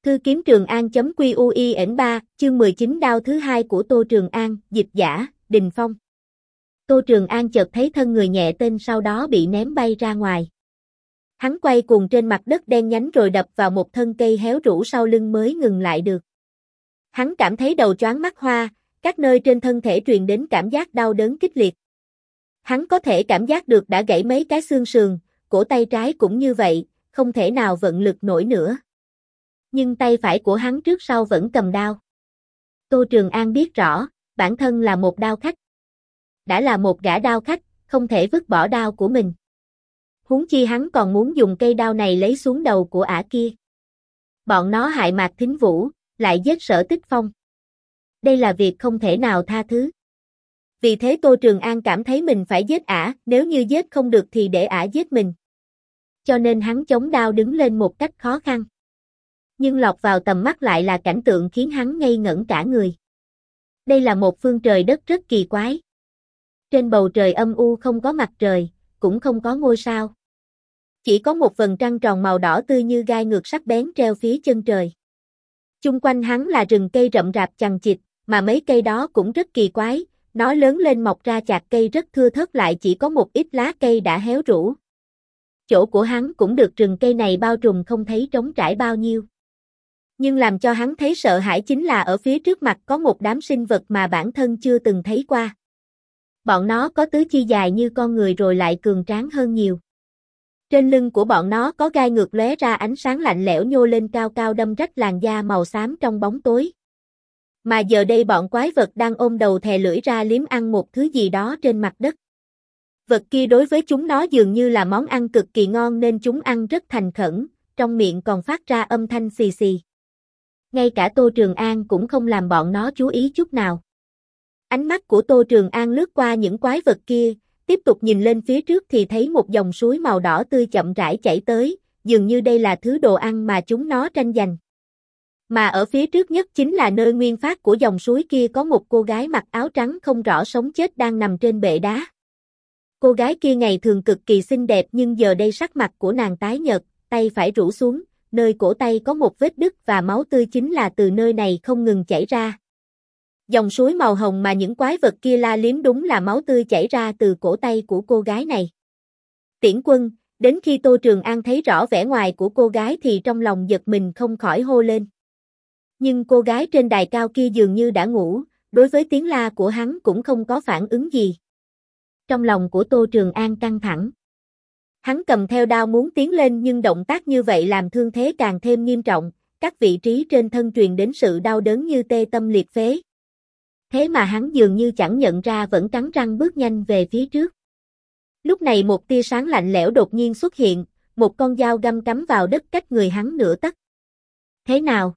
Thư kiếm Trường An.QUIN3, chương 19 đao thứ hai của Tô Trường An, dịch giả, Đình Phong. Tô Trường An chợt thấy thân người nhẹ tên sau đó bị ném bay ra ngoài. Hắn quay cuồng trên mặt đất đen nhánh rồi đập vào một thân cây héo rũ sau lưng mới ngừng lại được. Hắn cảm thấy đầu choáng mắt hoa, các nơi trên thân thể truyền đến cảm giác đau đớn kịch liệt. Hắn có thể cảm giác được đã gãy mấy cái xương sườn, cổ tay trái cũng như vậy, không thể nào vận lực nổi nữa. Nhưng tay phải của hắn trước sau vẫn cầm đao. Tô Trường An biết rõ, bản thân là một đao khách. Đã là một gã đao khách, không thể vứt bỏ đao của mình. Huống chi hắn còn muốn dùng cây đao này lấy xuống đầu của ả kia. Bọn nó hại Mạc Thính Vũ, lại giết Sở Tích Phong. Đây là việc không thể nào tha thứ. Vì thế Tô Trường An cảm thấy mình phải giết ả, nếu như giết không được thì để ả giết mình. Cho nên hắn chống đao đứng lên một cách khó khăn. Nhưng lọt vào tầm mắt lại là cảnh tượng khiến hắn ngây ngẩn cả người. Đây là một phương trời đất rất kỳ quái. Trên bầu trời âm u không có mặt trời, cũng không có ngôi sao. Chỉ có một vầng trăng tròn màu đỏ tươi như gai ngược sắc bén treo phía chân trời. Chung quanh hắn là rừng cây rậm rạp chằng chịt, mà mấy cây đó cũng rất kỳ quái, nó lớn lên mọc ra chạc cây rất thưa thớt lại chỉ có một ít lá cây đã héo rũ. Chỗ của hắn cũng được rừng cây này bao trùm không thấy trống trải bao nhiêu. Nhưng làm cho hắn thấy sợ hãi chính là ở phía trước mặt có một đám sinh vật mà bản thân chưa từng thấy qua. Bọn nó có tứ chi dài như con người rồi lại cường tráng hơn nhiều. Trên lưng của bọn nó có gai ngược lóe ra ánh sáng lạnh lẽo nhô lên cao cao đâm rách làn da màu xám trong bóng tối. Mà giờ đây bọn quái vật đang ôm đầu thè lưỡi ra liếm ăn một thứ gì đó trên mặt đất. Vật kia đối với chúng nó dường như là món ăn cực kỳ ngon nên chúng ăn rất thành khẩn, trong miệng còn phát ra âm thanh xì xì. Ngay cả Tô Trường An cũng không làm bọn nó chú ý chút nào. Ánh mắt của Tô Trường An lướt qua những quái vật kia, tiếp tục nhìn lên phía trước thì thấy một dòng suối màu đỏ tươi chậm rãi chảy tới, dường như đây là thứ đồ ăn mà chúng nó tranh giành. Mà ở phía trước nhất chính là nơi nguyên phát của dòng suối kia có một cô gái mặc áo trắng không rõ sống chết đang nằm trên bệ đá. Cô gái kia ngày thường cực kỳ xinh đẹp nhưng giờ đây sắc mặt của nàng tái nhợt, tay phải rũ xuống, nơi cổ tay có một vết đứt và máu tươi chính là từ nơi này không ngừng chảy ra. Dòng suối màu hồng mà những quái vật kia la liếm đúng là máu tươi chảy ra từ cổ tay của cô gái này. Tiễn Quân, đến khi Tô Trường An thấy rõ vẻ ngoài của cô gái thì trong lòng giật mình không khỏi hô lên. Nhưng cô gái trên đài cao kia dường như đã ngủ, đối với tiếng la của hắn cũng không có phản ứng gì. Trong lòng của Tô Trường An căng thẳng. Hắn cầm theo đao muốn tiến lên nhưng động tác như vậy làm thương thế càng thêm nghiêm trọng, các vị trí trên thân truyền đến sự đau đớn như tê tâm liệt phế. Thế mà hắn dường như chẳng nhận ra vẫn cắn răng bước nhanh về phía trước. Lúc này một tia sáng lạnh lẽo đột nhiên xuất hiện, một con dao găm cắm vào đất cách người hắn nửa tấc. Thế nào?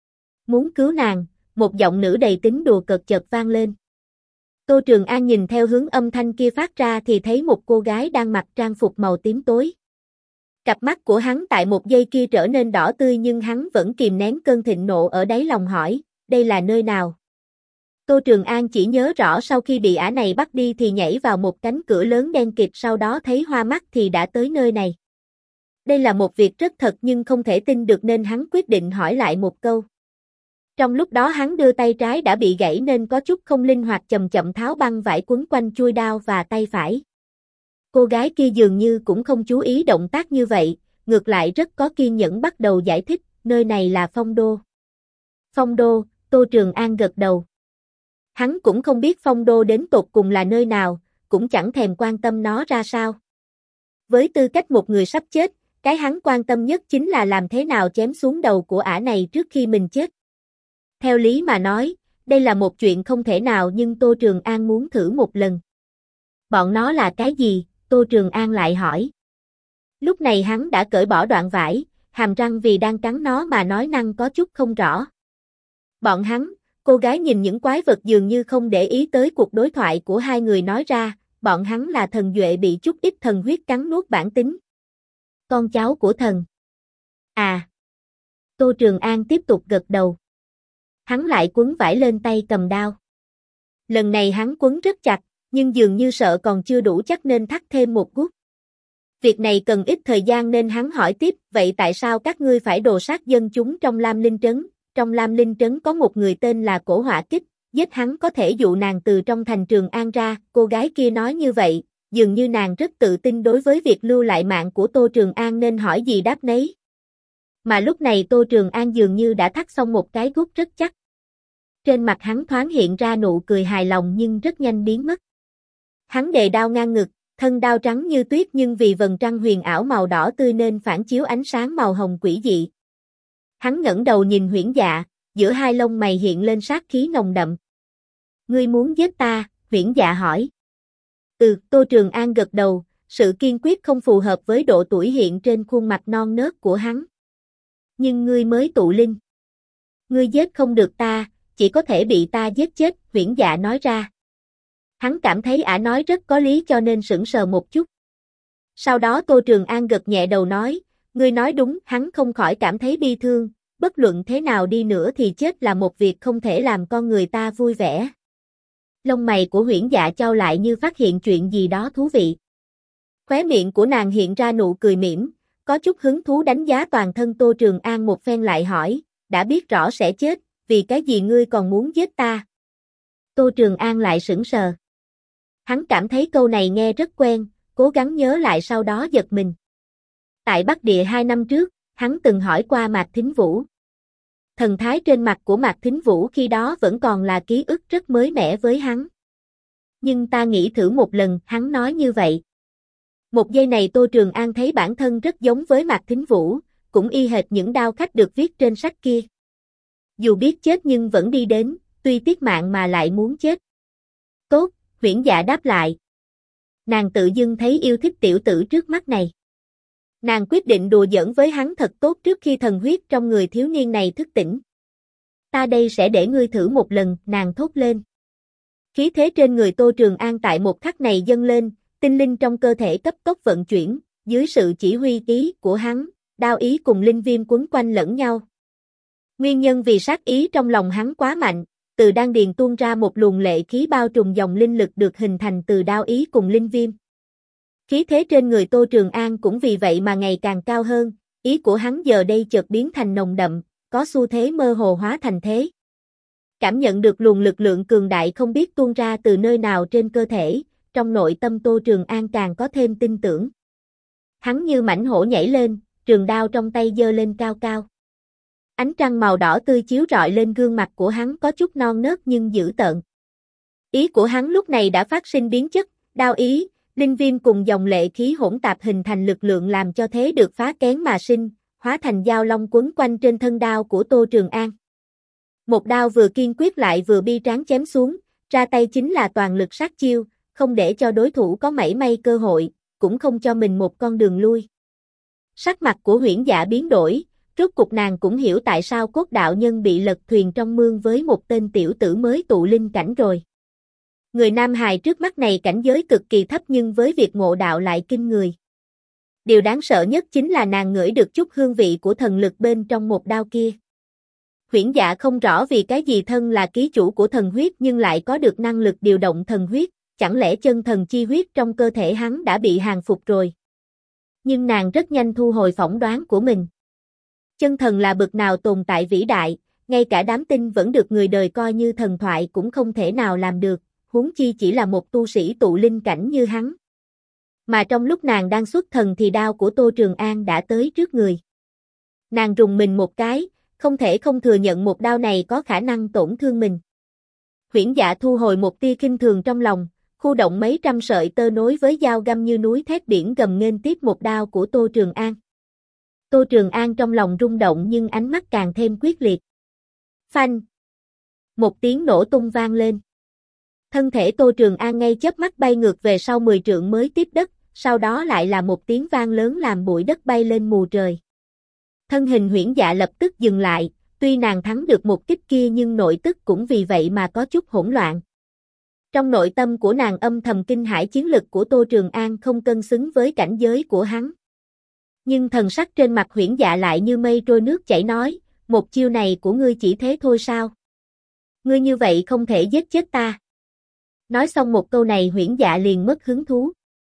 Muốn cứu nàng, một giọng nữ đầy tính đùa cợt chợt vang lên. Tô Trường An nhìn theo hướng âm thanh kia phát ra thì thấy một cô gái đang mặc trang phục màu tím tối. Cặp mắt của hắn tại một giây kia trở nên đỏ tươi nhưng hắn vẫn kìm nén cơn thịnh nộ ở đáy lòng hỏi, đây là nơi nào? Tô Trường An chỉ nhớ rõ sau khi bị ả này bắt đi thì nhảy vào một cánh cửa lớn đen kịt sau đó thấy hoa mắt thì đã tới nơi này. Đây là một việc rất thật nhưng không thể tin được nên hắn quyết định hỏi lại một câu. Trong lúc đó hắn đưa tay trái đã bị gãy nên có chút không linh hoạt chậm chậm tháo băng vải quấn quanh chuôi đao và tay phải. Cô gái kia dường như cũng không chú ý động tác như vậy, ngược lại rất có kiên nhẫn bắt đầu giải thích, nơi này là Phong Đô. Phong Đô, Tô Trường An gật đầu. Hắn cũng không biết Phong Đô đến tột cùng là nơi nào, cũng chẳng thèm quan tâm nó ra sao. Với tư cách một người sắp chết, cái hắn quan tâm nhất chính là làm thế nào chém xuống đầu của ả này trước khi mình chết. Theo lý mà nói, đây là một chuyện không thể nào nhưng Tô Trường An muốn thử một lần. Bọn nó là cái gì? Tô Trường An lại hỏi. Lúc này hắn đã cởi bỏ đoạn vải, hàm răng vì đang cắn nó mà nói năng có chút không rõ. Bọn hắn, cô gái nhìn những quái vật dường như không để ý tới cuộc đối thoại của hai người nói ra, bọn hắn là thần duệ bị chút ít thần huyết cắn nuốt bản tính. Con cháu của thần. À. Tô Trường An tiếp tục gật đầu. Hắn lại quấn vải lên tay cầm đao. Lần này hắn quấn rất chặt, nhưng dường như sợ còn chưa đủ chắc nên thắt thêm một gút. Việc này cần ít thời gian nên hắn hỏi tiếp, vậy tại sao các ngươi phải đồ sát dân chúng trong Lam Linh Trấn? Trong Lam Linh Trấn có một người tên là Cổ Hỏa Kích, giết hắn có thể dụ nàng từ trong thành Trường An ra, cô gái kia nói như vậy, dường như nàng rất tự tin đối với việc lưu lại mạng của Tô Trường An nên hỏi gì đáp nấy. Mà lúc này Tô Trường An dường như đã thắt xong một cái guốc rất chắc. Trên mặt hắn thoáng hiện ra nụ cười hài lòng nhưng rất nhanh biến mất. Hắn đề đao ngang ngực, thân đao trắng như tuyết nhưng vì vầng trăng huyền ảo màu đỏ tươi nên phản chiếu ánh sáng màu hồng quỷ dị. Hắn ngẩng đầu nhìn Huyễn Dạ, giữa hai lông mày hiện lên sát khí nồng đậm. Ngươi muốn giết ta? Huyễn Dạ hỏi. Tô Trường An gật đầu, sự kiên quyết không phù hợp với độ tuổi hiện trên khuôn mặt non nớt của hắn. Nhưng ngươi mới tụ linh. Ngươi giết không được ta, chỉ có thể bị ta giết chết, Huyễn Dạ nói ra. Hắn cảm thấy ả nói rất có lý cho nên sững sờ một chút. Sau đó Tô Trường An gật nhẹ đầu nói, ngươi nói đúng, hắn không khỏi cảm thấy bi thương, bất luận thế nào đi nữa thì chết là một việc không thể làm con người ta vui vẻ. Lông mày của Huyễn Dạ chau lại như phát hiện chuyện gì đó thú vị. Khóe miệng của nàng hiện ra nụ cười mỉm, có chút hứng thú đánh giá toàn thân Tô Trường An một phen lại hỏi, đã biết rõ sẽ chết, vì cái gì ngươi còn muốn giết ta? Tô Trường An lại sững sờ. Hắn cảm thấy câu này nghe rất quen, cố gắng nhớ lại sau đó giật mình. Tại Bắc Địa 2 năm trước, hắn từng hỏi qua Mạc Thính Vũ. Thần thái trên mặt của Mạc Thính Vũ khi đó vẫn còn là ký ức rất mới mẻ với hắn. Nhưng ta nghĩ thử một lần, hắn nói như vậy. Một giây này Tô Trường An thấy bản thân rất giống với Mạc Thính Vũ, cũng y hệt những đao khách được viết trên sách kia. Dù biết chết nhưng vẫn đi đến, tuy tiếc mạng mà lại muốn chết. Tốt, Huyễn Dạ đáp lại. Nàng tự dưng thấy yêu thích tiểu tử trước mắt này. Nàng quyết định đùa giỡn với hắn thật tốt trước khi thần huyết trong người thiếu niên này thức tỉnh. Ta đây sẽ để ngươi thử một lần, nàng thốt lên. Khí thế trên người Tô Trường An tại một khắc này dâng lên, tinh linh trong cơ thể cấp tốc vận chuyển, dưới sự chỉ huy ý của hắn, đao ý cùng linh viêm quấn quanh lẫn nhau. Nguyên nhân vì sát ý trong lòng hắn quá mạnh, từ đan điền tuôn ra một luồng lệ khí bao trùm dòng linh lực được hình thành từ đao ý cùng linh viêm. Khí thế trên người Tô Trường An cũng vì vậy mà ngày càng cao hơn, ý của hắn giờ đây chợt biến thành nồng đậm, có xu thế mơ hồ hóa thành thế. Cảm nhận được luồng lực lượng cường đại không biết tuôn ra từ nơi nào trên cơ thể, trong nội tâm Tô Trường An càng có thêm tin tưởng. Hắn như mãnh hổ nhảy lên, trường đao trong tay giơ lên cao cao. Ánh trăng màu đỏ tươi chiếu rọi lên gương mặt của hắn có chút non nớt nhưng dữ tợn. Ý của hắn lúc này đã phát sinh biến chất, đao ý, linh viêm cùng dòng lệ khí hỗn tạp hình thành lực lượng làm cho thế được phá kén mà sinh, hóa thành dao long quấn quanh trên thân đao của Tô Trường An. Một đao vừa kiên quyết lại vừa bi tráng chém xuống, ra tay chính là toàn lực sát chiêu, không để cho đối thủ có mảy may cơ hội, cũng không cho mình một con đường lui. Sắc mặt của Huyễn Dạ biến đổi, rốt cục nàng cũng hiểu tại sao Cốt đạo nhân bị lật thuyền trong mương với một tên tiểu tử mới tụ linh cảnh rồi. Người nam hài trước mắt này cảnh giới cực kỳ thấp nhưng với việc ngộ đạo lại kinh người. Điều đáng sợ nhất chính là nàng ngửi được chút hương vị của thần lực bên trong một đao kia. Huyễn Dạ không rõ vì cái gì thân là ký chủ của thần huyết nhưng lại có được năng lực điều động thần huyết, chẳng lẽ chân thần chi huyết trong cơ thể hắn đã bị hàng phục rồi. Nhưng nàng rất nhanh thu hồi phỏng đoán của mình. Chân thần là bậc nào tồn tại vĩ đại, ngay cả đám tinh vẫn được người đời coi như thần thoại cũng không thể nào làm được, huống chi chỉ là một tu sĩ tụ linh cảnh như hắn. Mà trong lúc nàng đang xuất thần thì đao của Tô Trường An đã tới trước người. Nàng rùng mình một cái, không thể không thừa nhận một đao này có khả năng tổn thương mình. Huyễn Dạ thu hồi một tia khinh thường trong lòng, khu động mấy trăm sợi tơ nối với dao găm như núi thét biển gầm nghênh tiếp một đao của Tô Trường An. Tô Trường An trong lòng rung động nhưng ánh mắt càng thêm quyết liệt. Phanh! Một tiếng nổ tung vang lên. Thân thể Tô Trường An ngay chớp mắt bay ngược về sau 10 trượng mới tiếp đất, sau đó lại là một tiếng vang lớn làm bụi đất bay lên mù trời. Thân hình Huyễn Dạ lập tức dừng lại, tuy nàng thắng được một kích kia nhưng nội tức cũng vì vậy mà có chút hỗn loạn. Trong nội tâm của nàng âm thầm kinh hãi chiến lực của Tô Trường An không cân xứng với cảnh giới của hắn. Nhưng thần sắc trên mặt Huyễn Dạ lại như mây trôi nước chảy nói, một chiêu này của ngươi chỉ thế thôi sao? Ngươi như vậy không thể giết chết ta. Nói xong một câu này Huyễn Dạ liền mất hứng thú.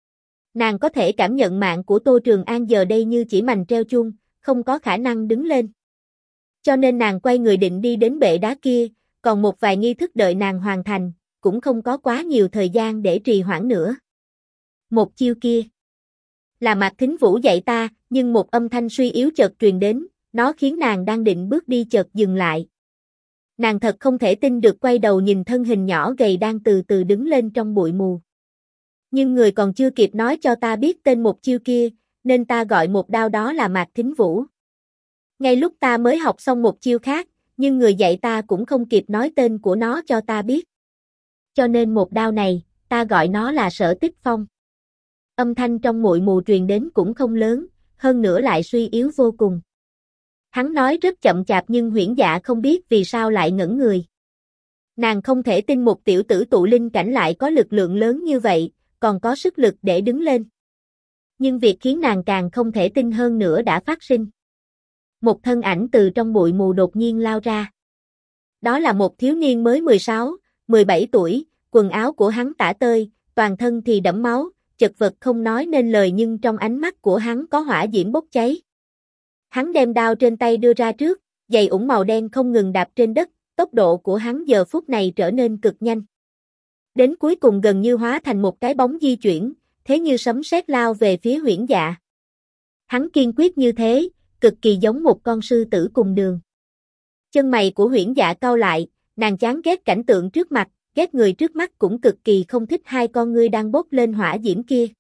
Nàng có thể cảm nhận mạng của Tô Trường An giờ đây như chỉ mành treo chuông, không có khả năng đứng lên. Cho nên nàng quay người định đi đến bệ đá kia, còn một vài nghi thức đợi nàng hoàn thành, cũng không có quá nhiều thời gian để trì hoãn nữa. Một chiêu kia là Mạc Thính Vũ dạy ta, nhưng một âm thanh suy yếu chợt truyền đến, nó khiến nàng đang định bước đi chợt dừng lại. Nàng thật không thể tin được quay đầu nhìn thân hình nhỏ gầy đang từ từ đứng lên trong bụi mù. Nhưng người còn chưa kịp nói cho ta biết tên một chiêu kia, nên ta gọi một đao đó là Mạc Thính Vũ. Ngay lúc ta mới học xong một chiêu khác, nhưng người dạy ta cũng không kịp nói tên của nó cho ta biết. Cho nên một đao này, ta gọi nó là Sở Tích Phong. Âm thanh trong bụi mù truyền đến cũng không lớn, hơn nữa lại suy yếu vô cùng. Hắn nói rất chậm chạp nhưng Huyễn Dạ không biết vì sao lại ngẩn người. Nàng không thể tin một tiểu tử tụ linh cảnh lại có lực lượng lớn như vậy, còn có sức lực để đứng lên. Nhưng việc khiến nàng càng không thể tin hơn nữa đã phát sinh. Một thân ảnh từ trong bụi mù đột nhiên lao ra. Đó là một thiếu niên mới 16, 17 tuổi, quần áo của hắn tả tơi, toàn thân thì đẫm máu, chật vật không nói nên lời nhưng trong ánh mắt của hắn có hỏa diễm bốc cháy. Hắn đem đao trên tay đưa ra trước, giày ủng màu đen không ngừng đạp trên đất, tốc độ của hắn giờ phút này trở nên cực nhanh. Đến cuối cùng gần như hóa thành một cái bóng di chuyển, thế như sấm sét lao về phía Huyễn Dạ. Hắn kiên quyết như thế, cực kỳ giống một con sư tử cùng đường. Chân mày của Huyễn Dạ cau lại, nàng chán ghét cảnh tượng trước mặt, ghét người trước mắt cũng cực kỳ không thích hai con ngươi đang bốc lên hỏa diễm kia.